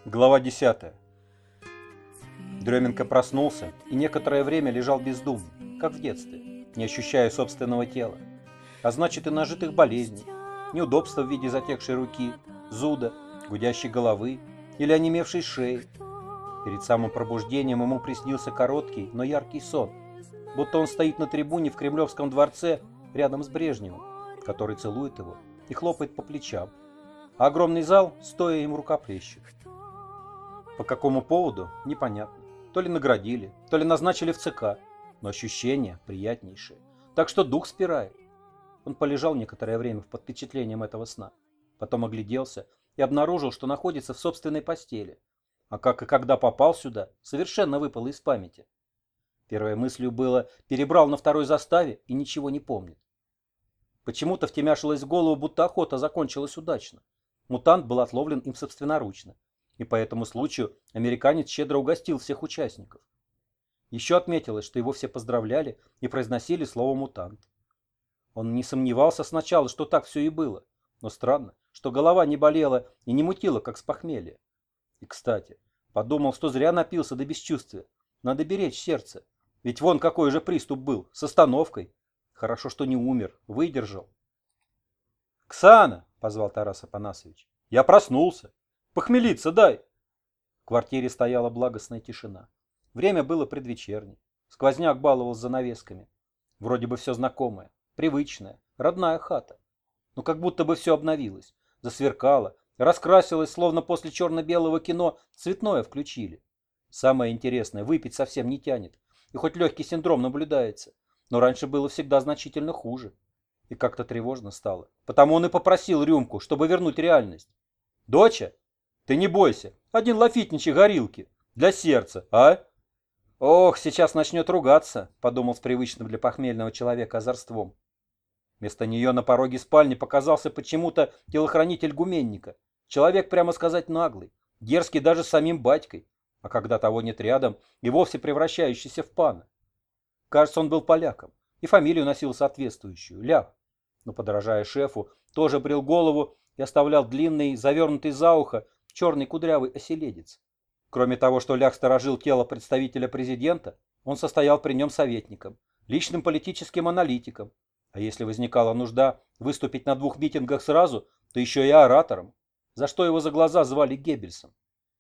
Глава 10. Дременко проснулся и некоторое время лежал бездумный, как в детстве, не ощущая собственного тела, а значит и нажитых болезней, неудобства в виде затекшей руки, зуда, гудящей головы или онемевшей шеи. Перед самым пробуждением ему приснился короткий, но яркий сон, будто он стоит на трибуне в Кремлевском дворце рядом с Брежневым, который целует его и хлопает по плечам, а огромный зал стоя им рукоплещет. По какому поводу, непонятно. То ли наградили, то ли назначили в ЦК, но ощущение приятнейшее. Так что дух спирает. Он полежал некоторое время под впечатлением этого сна. Потом огляделся и обнаружил, что находится в собственной постели. А как и когда попал сюда, совершенно выпало из памяти. Первой мыслью было: перебрал на второй заставе и ничего не помнит. Почему-то втемяшилось в голову, будто охота закончилась удачно. Мутант был отловлен им собственноручно. И по этому случаю американец щедро угостил всех участников. Еще отметилось, что его все поздравляли и произносили слово «мутант». Он не сомневался сначала, что так все и было, но странно, что голова не болела и не мутила, как с похмелья. И, кстати, подумал, что зря напился до бесчувствия. Надо беречь сердце, ведь вон какой же приступ был, с остановкой. Хорошо, что не умер, выдержал. «Ксана!» — позвал Тарас Афанасьевич. «Я проснулся. Похмелиться дай!» В квартире стояла благостная тишина. Время было предвечернее. Сквозняк баловал с занавесками. Вроде бы все знакомое, привычное, родная хата. Но как будто бы все обновилось, засверкало, раскрасилось, словно после черно-белого кино цветное включили. Самое интересное, выпить совсем не тянет, и хоть легкий синдром наблюдается, но раньше было всегда значительно хуже. И как-то тревожно стало. Потому он и попросил рюмку, чтобы вернуть реальность. «Доча, ты не бойся, один лафитничий горилки. Для сердца, а?» «Ох, сейчас начнет ругаться», — подумал с привычным для похмельного человека озорством. Вместо нее на пороге спальни показался почему-то телохранитель гуменника. Человек, прямо сказать, наглый, дерзкий даже с самим батькой, а когда того нет рядом, и вовсе превращающийся в пана. Кажется, он был поляком, и фамилию носил соответствующую — Лях. Но, подражая шефу, тоже брил голову и оставлял длинный, завернутый за ухо, черный кудрявый оселедец. Кроме того, что Лях сторожил тело представителя президента, он состоял при нем советником, личным политическим аналитиком, а если возникала нужда выступить на 2 митингах сразу, то еще и оратором, за что его за глаза звали Геббельсом.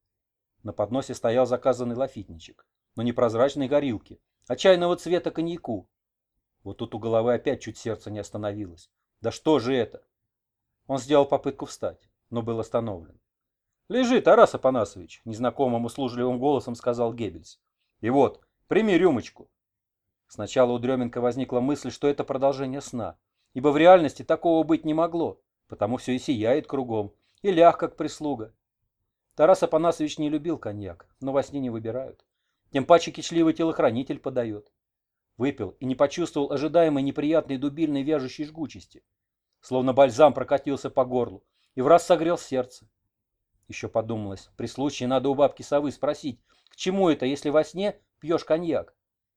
На подносе стоял заказанный лафитничек, но не прозрачной горилки, а чайного цвета коньяку. Вот тут у головы опять чуть сердце не остановилось. Да что же это? Он сделал попытку встать, но был остановлен. «Лежи, Тарас Афанасьевич», — незнакомым услужливым голосом сказал Геббельс. «И вот, прими рюмочку». Сначала у Дременко возникла мысль, что это продолжение сна, ибо в реальности такого быть не могло, потому все и сияет кругом, и Лях как прислуга. Тарас Афанасьевич не любил коньяк, но во сне не выбирают. Тем паче кичливый телохранитель подает. Выпил и не почувствовал ожидаемой неприятной дубильной вяжущей жгучести. Словно бальзам прокатился по горлу и враз согрел сердце. Еще подумалось, при случае надо у бабки совы спросить, к чему это, если во сне пьешь коньяк?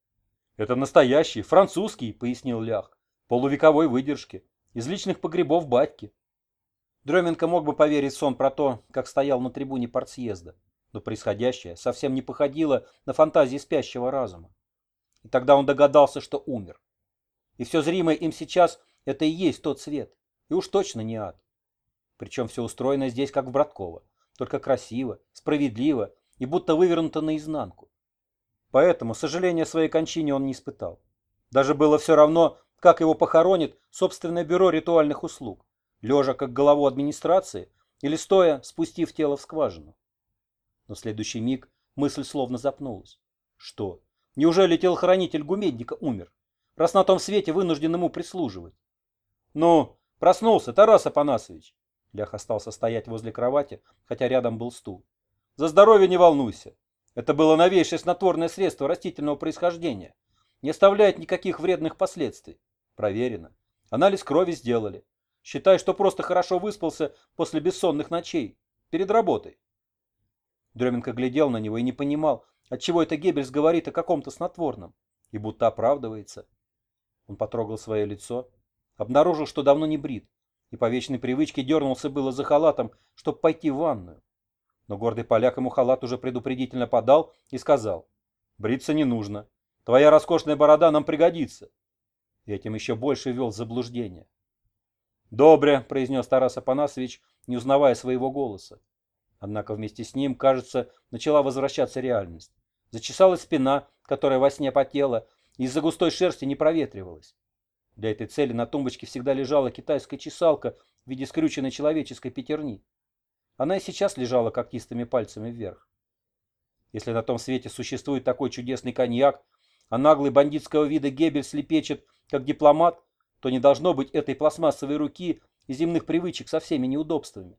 «Это настоящий, французский», — пояснил Лях, полувековой выдержки, из личных погребов батьки. Дременко мог бы поверить в сон про то, как стоял на трибуне партсъезда, но происходящее совсем не походило на фантазии спящего разума. И тогда он догадался, что умер. И все зримое им сейчас — это и есть тот свет, и уж точно не ад. Причем все устроено здесь, как в Братково. Только красиво, справедливо и будто вывернуто наизнанку. Поэтому сожаления о своей кончине он не испытал. Даже было все равно, как его похоронит собственное бюро ритуальных услуг, лежа как голову администрации или стоя, спустив тело в скважину. Но в следующий миг мысль словно запнулась. Что? Неужели телохранитель гуменника умер, раз на том свете вынужден ему прислуживать? «Ну, проснулся, Тарас Афанасьевич!» Лях остался стоять возле кровати, хотя рядом был стул. «За здоровье не волнуйся. Это было новейшее снотворное средство растительного происхождения. Не оставляет никаких вредных последствий. Проверено. Анализ крови сделали. Считай, что просто хорошо выспался после бессонных ночей. Перед работой». Дременко глядел на него и не понимал, отчего это Геббельс говорит о каком-то снотворном, и будто оправдывается. Он потрогал свое лицо, обнаружил, что давно не брит, и по вечной привычке дернулся было за халатом, чтобы пойти в ванную. Но гордый поляк ему халат уже предупредительно подал и сказал: «Бриться не нужно. Твоя роскошная борода нам пригодится». И этим еще больше ввел в заблуждение. «Добре», — произнес Тарас Афанасьевич, не узнавая своего голоса. Однако вместе с ним, кажется, начала возвращаться реальность. Зачесалась спина, которая во сне потела, и из-за густой шерсти не проветривалась. Для этой цели на тумбочке всегда лежала китайская чесалка в виде скрюченной человеческой пятерни. Она и сейчас лежала когтистыми пальцами вверх. Если на том свете существует такой чудесный коньяк, а наглый бандитского вида Геббельс лепечет, как дипломат, то не должно быть этой пластмассовой руки и земных привычек со всеми неудобствами.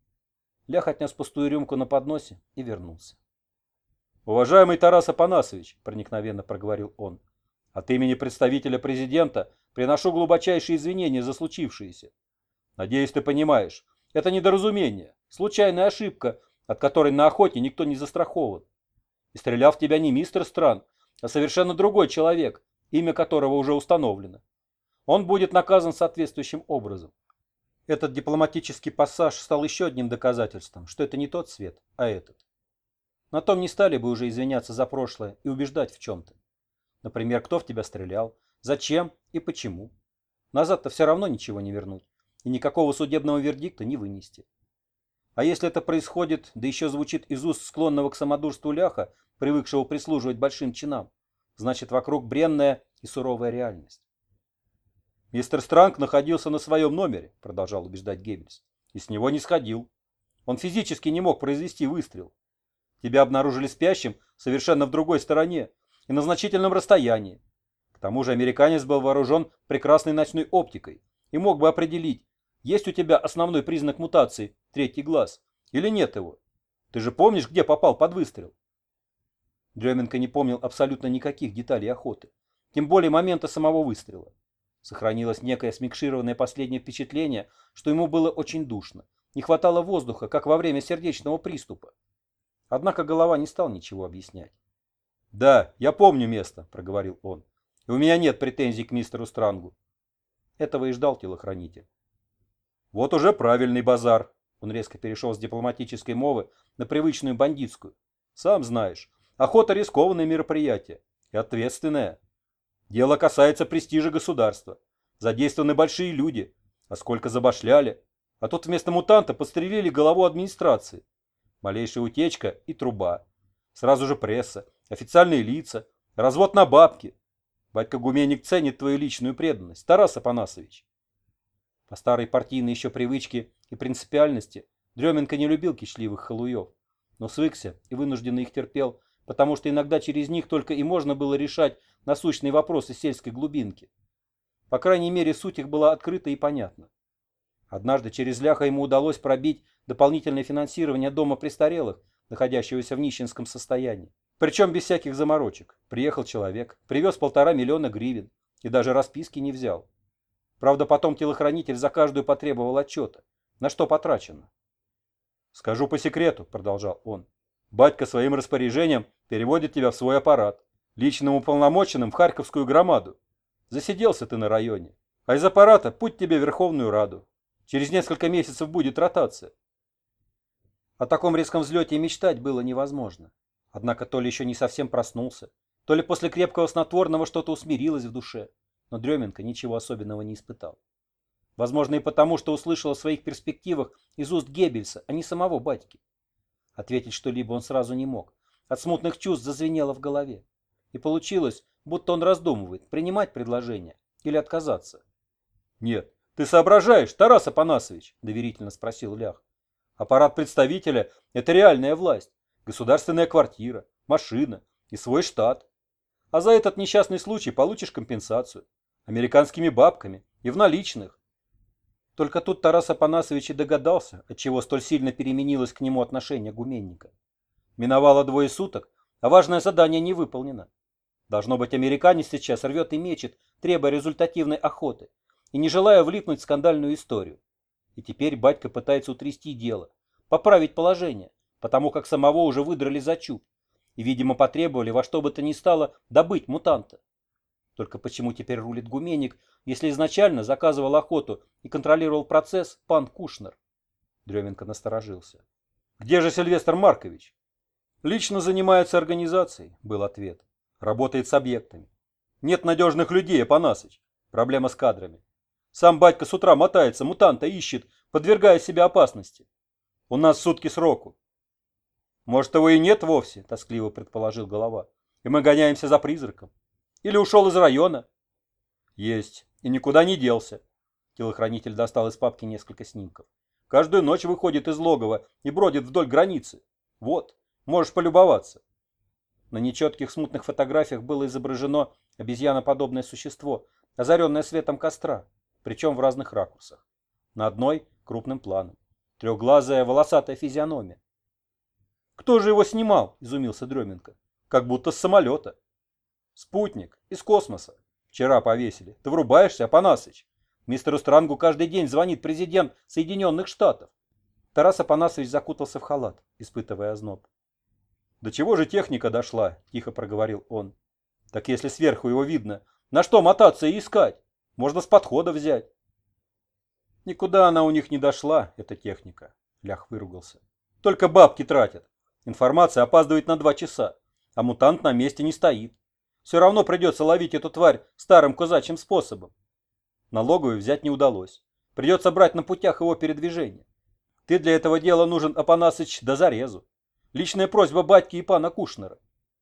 Лях отнес пустую рюмку на подносе и вернулся. «Уважаемый Тарас Афанасьевич», — проникновенно проговорил он, — «от имени представителя президента приношу глубочайшие извинения за случившееся. Надеюсь, ты понимаешь, это недоразумение, случайная ошибка, от которой на охоте никто не застрахован. И стрелял в тебя не мистер Странг, а совершенно другой человек, имя которого уже установлено. Он будет наказан соответствующим образом». Этот дипломатический пассаж стал еще одним доказательством, что это не тот свет, а этот. На том не стали бы уже извиняться за прошлое и убеждать в чем-то. Например, кто в тебя стрелял, зачем и почему. Назад-то все равно ничего не вернуть, и никакого судебного вердикта не вынести. А если это происходит, да еще звучит из уст склонного к самодурству ляха, привыкшего прислуживать большим чинам, значит вокруг бренная и суровая реальность. «Мистер Странг находился на своем номере», — продолжал убеждать Геббельс, — «и с него не сходил. Он физически не мог произвести выстрел. Тебя обнаружили спящим совершенно в другой стороне и на значительном расстоянии. К тому же американец был вооружен прекрасной ночной оптикой и мог бы определить, есть у тебя основной признак мутации, третий глаз, или нет его. Ты же помнишь, где попал под выстрел?» Дременко не помнил абсолютно никаких деталей охоты, тем более момента самого выстрела. Сохранилось некое смикшированное последнее впечатление, что ему было очень душно, не хватало воздуха, как во время сердечного приступа. Однако голова не стал ничего объяснять. «Да, я помню место», — проговорил он, — «и у меня нет претензий к мистеру Странгу». Этого и ждал телохранитель. «Вот уже правильный базар», — он резко перешел с дипломатической мовы на привычную бандитскую. «Сам знаешь, охота — рискованное мероприятие и ответственное. Дело касается престижа государства. Задействованы большие люди. А сколько забашляли. А тут вместо мутанта подстрелили главу администрации. Малейшая утечка и труба. Сразу же пресса, официальные лица, развод на бабки. Батька-гуменник ценит твою личную преданность, Тарас Афанасьевич». По старой партийной еще привычке и принципиальности Дременко не любил кичливых халуев, но свыкся и вынужденно их терпел, потому что иногда через них только и можно было решать насущные вопросы сельской глубинки. По крайней мере, суть их была открыта и понятна. Однажды через ляха ему удалось пробить дополнительное финансирование дома престарелых, находящегося в нищенском состоянии. Причем без всяких заморочек. Приехал человек, привез 1,5 миллиона гривен и даже расписки не взял. Правда, потом телохранитель за каждую потребовал отчета, на что потрачено. «Скажу по секрету», — продолжал он, — «батька своим распоряжением переводит тебя в свой аппарат, личным уполномоченным в Харьковскую громаду. Засиделся ты на районе, а из аппарата путь тебе в Верховную Раду. Через несколько месяцев будет ротация». О таком резком взлете и мечтать было невозможно. Однако то ли еще не совсем проснулся, то ли после крепкого снотворного что-то усмирилось в душе, но Дременко ничего особенного не испытал. Возможно и потому, что услышал о своих перспективах из уст Геббельса, а не самого батьки. Ответить что-либо он сразу не мог. От смутных чувств зазвенело в голове. И получилось, будто он раздумывает, принимать предложение или отказаться. «Нет, ты соображаешь, Тарас Афанасьевич?» – доверительно спросил Лях. «Аппарат представителя – это реальная власть, государственная квартира, машина и свой штат. А за этот несчастный случай получишь компенсацию. Американскими бабками и в наличных». Только тут Тарас Афанасьевич и догадался, отчего столь сильно переменилось к нему отношение гуменника. Миновало 2 суток, а важное задание не выполнено. Должно быть, американец сейчас рвет и мечет, требуя результативной охоты и не желая влипнуть в скандальную историю. И теперь батька пытается утрясти дело, поправить положение, потому как самого уже выдрали за чуб и, видимо, потребовали во что бы то ни стало добыть мутанта. Только почему теперь рулит гуменник, если изначально заказывал охоту и контролировал процесс пан Кушнер? Дременко насторожился. Где же Сильвестр Маркович? Лично занимается организацией, был ответ. Работает с объектами. Нет надежных людей, Апанасыч. Проблема с кадрами. Сам батька с утра мотается, мутанта ищет, подвергая себя опасности. У нас сутки сроку. Может, его и нет вовсе, тоскливо предположил Голова. И мы гоняемся за призраком. Или ушел из района. Есть. И никуда не делся. Телохранитель достал из папки несколько снимков. Каждую ночь выходит из логова и бродит вдоль границы. Вот, можешь полюбоваться. На нечетких смутных фотографиях было изображено обезьяноподобное существо, озаренное светом костра, причем в разных ракурсах. На одной – крупным планом. Трехглазая волосатая физиономия. «Кто же его снимал?» – изумился Дременко. «Как будто с самолета». «Спутник. Из космоса. Вчера повесили. Ты врубаешься, Апанасыч? Мистеру Странгу каждый день звонит президент Соединенных Штатов». Тарас Апанасович закутался в халат, испытывая озноб. «До чего же техника дошла?» – тихо проговорил он. «Так если сверху его видно, на что мотаться и искать? Можно с подхода взять». «Никуда она у них не дошла, эта техника», – Лях выругался. «Только бабки тратят. Информация опаздывает на 2 часа, а мутант на месте не стоит. Все равно придется ловить эту тварь старым козачьим способом. Налоговый взять не удалось. Придется брать на путях его передвижения. Ты для этого дела нужен, Апанасыч, до зарезу. Личная просьба батьки и пана Кушнера».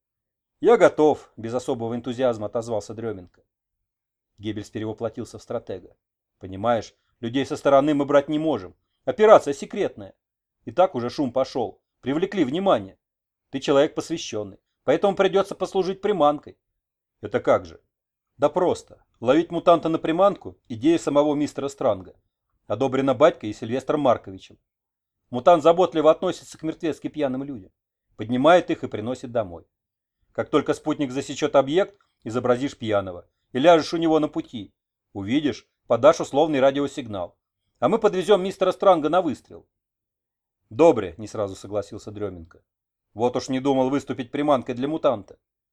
«Я готов», – без особого энтузиазма отозвался Дременко. Геббельс перевоплотился в стратега. «Понимаешь, людей со стороны мы брать не можем. Операция секретная. И так уже шум пошел. Привлекли внимание. Ты человек посвященный, поэтому придется послужить приманкой». «Это как же?» «Да просто. Ловить мутанта на приманку – идея самого мистера Странга. Одобрена батькой и Сильвестром Марковичем. Мутант заботливо относится к мертвецки пьяным людям. Поднимает их и приносит домой. Как только спутник засечет объект, изобразишь пьяного и ляжешь у него на пути. Увидишь, подашь условный радиосигнал. А мы подвезем мистера Странга на выстрел». «Добре», – не сразу согласился Дременко. «Вот уж не думал выступить приманкой для мутанта».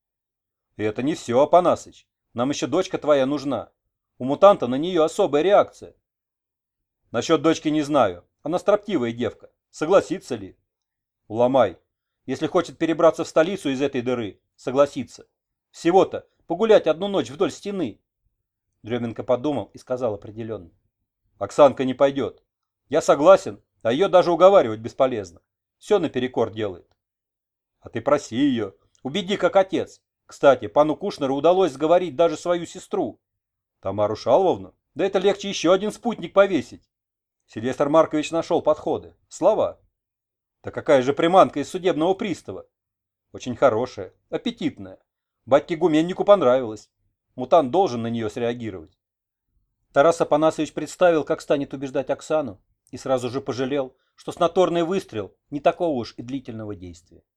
«И это не все, Апанасыч. Нам еще дочка твоя нужна. У мутанта на нее особая реакция». «Насчет дочки не знаю. Она строптивая девка. Согласится ли?» «Уломай. Если хочет перебраться в столицу из этой дыры, согласится. Всего-то погулять одну ночь вдоль стены». Дременко подумал и сказал определенно. «Оксанка не пойдет. Я согласен, а ее даже уговаривать бесполезно. Все наперекор делает». «А ты проси ее. Убеди как отец. Кстати, пану Кушнеру удалось сговорить даже свою сестру. Тамару Шалвовну? Да это легче еще один спутник повесить. Сильвестр Маркович нашел подходы. Слова. Да какая же приманка из судебного пристава? Очень хорошая, аппетитная. Батьке-гуменнику понравилось. Мутант должен на нее среагировать». Тарас Апанасович представил, как станет убеждать Оксану, и сразу же пожалел, что снотворный выстрел не такого уж и длительного действия.